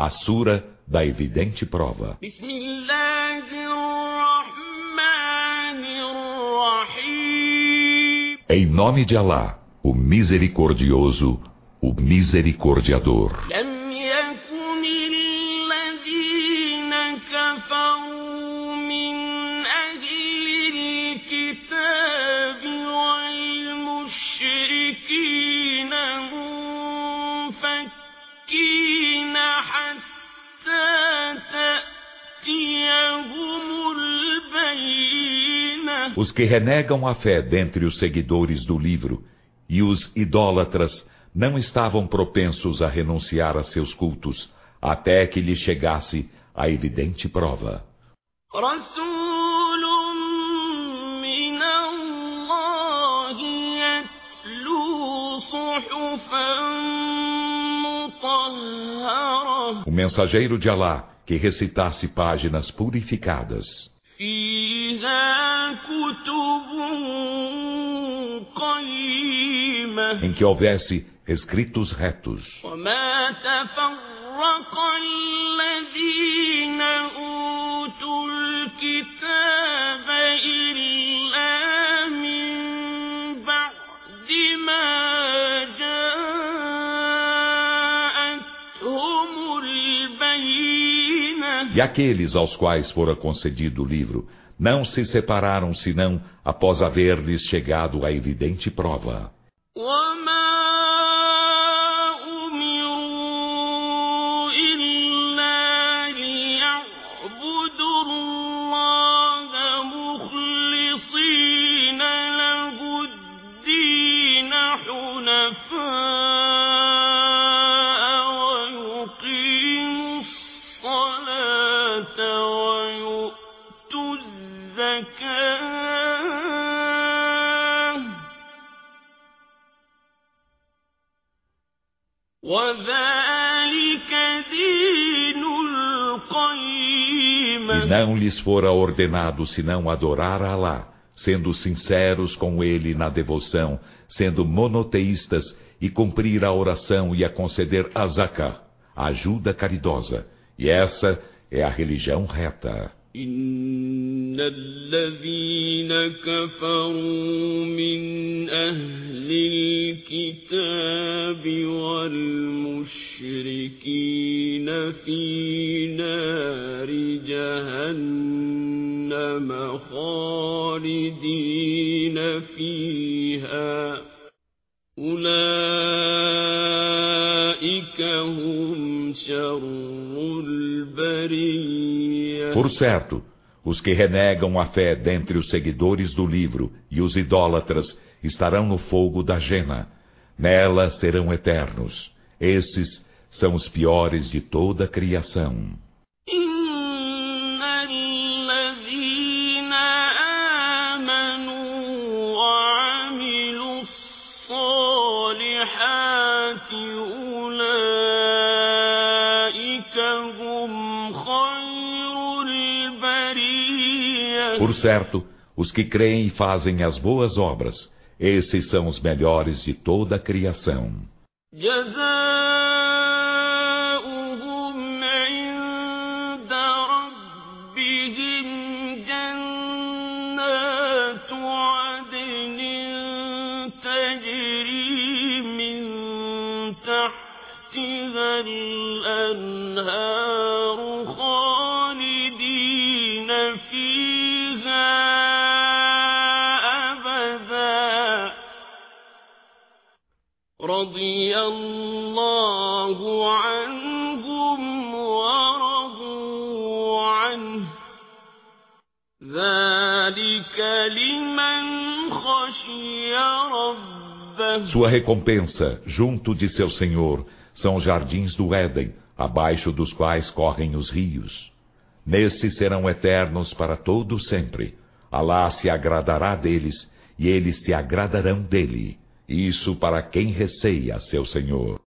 a sura da evidente prova. Em nome de Alá, o misericordioso, o misericordiador. Os que renegam a fé dentre os seguidores do livro e os idólatras não estavam propensos a renunciar a seus cultos até que lhes chegasse a evidente prova. O mensageiro de Alá que recitasse páginas purificadas, em que houvesse escritos retos. E aqueles aos quais fora concedido o livro não se separaram senão após haver-lhes chegado a evidente prova. E não lhes fora ordenado senão adorar a Alá, sendo sinceros com ele na devoção, sendo monoteístas, e cumprir a oração e a conceder a zakah, a ajuda caridosa. E essa é a religião reta. إن الذين كفروا من أهل الكتاب والمشركين في نار جهنم خالدين فيها أولئك هم شر البرية. Por certo, os que renegam a fé dentre os seguidores do livro e os idólatras estarão no fogo da Jena. Nela serão eternos. Esses são os piores de toda a criação. Por certo, os que creem e fazem as boas obras, esses são os melhores de toda a criação. رضي الله عنهم ورضوا عنه ذلك لمن خشي ربه. Sua recompensa, junto de seu Senhor, são os jardins do Éden, abaixo dos quais correm os rios. Nesses serão eternos para todo sempre. Alá se agradará deles, e eles se agradarão dele. Isso para quem receia seu Senhor.